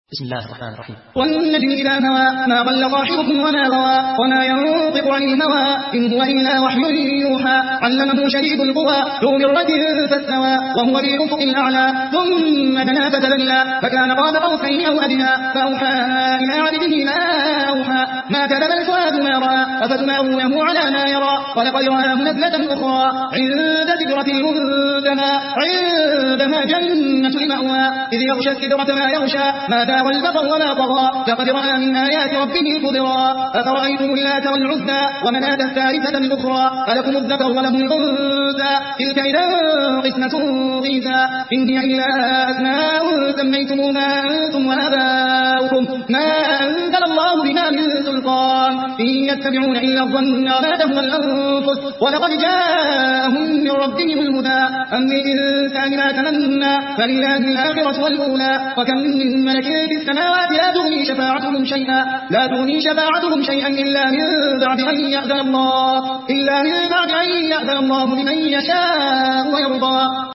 بسم الله الرحمن الرحيم. والنجم إذا هوى ما ضل صاحبكم وما غوى وما ينطق عن الهوى إن هو إلا وحي يوحى علمه شديد القوى ذو مرة فاستوى وهو بالأفق الأعلى ثم دنا فتدلى فكان قاب قوسين أو أدنى فأوحى إلى عبده ما أوحى ما كذب الفؤاد ما رأى أفتمارونه على ما يرى ولقد رآه نزلة أخرى عند سدرة المنتهى عندها جنة المأوى إذ يغشى السدرة ما يغشى ما دار البصر وما طغى لقد رأى من آيات ربه الكبرى أفرأيتم اللات والعزى ومناة الثالثة الأخرى ألكم الذكر وله الأنثى تلك إذا قسمة ضيزى إن هي إلا أسماء سميتموها أنتم وآباؤكم ما أنزل الله بها من سلطان إن يتبعون إلا الظن وما تهوى الأنفس ولقد جاءهم من ربهم الهدى أم للإنسان ما تمنى فلله الآخرة والأولى وكم من ملك في السماوات لا تغني شفاعتهم شيئا إلا من بعد أن يأذن الله لمن يشاء ويرضى.